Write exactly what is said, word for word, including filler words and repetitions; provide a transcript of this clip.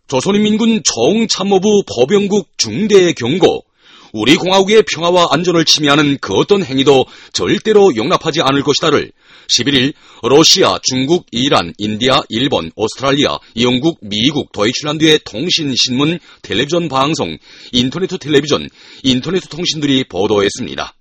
조선인민군 총참모부 법영국 중대의 경고, 우리 공화국의 평화와 안전을 침해하는 그 어떤 행위도 절대로 용납하지 않을 것이다를 십일일 러시아, 중국, 이란, 인디아, 일본, 오스트랄리아, 영국, 미국, 도이칠란드의 통신, 신문, 텔레비전 방송, 인터넷 텔레비전, 인터넷 통신들이 보도했습니다.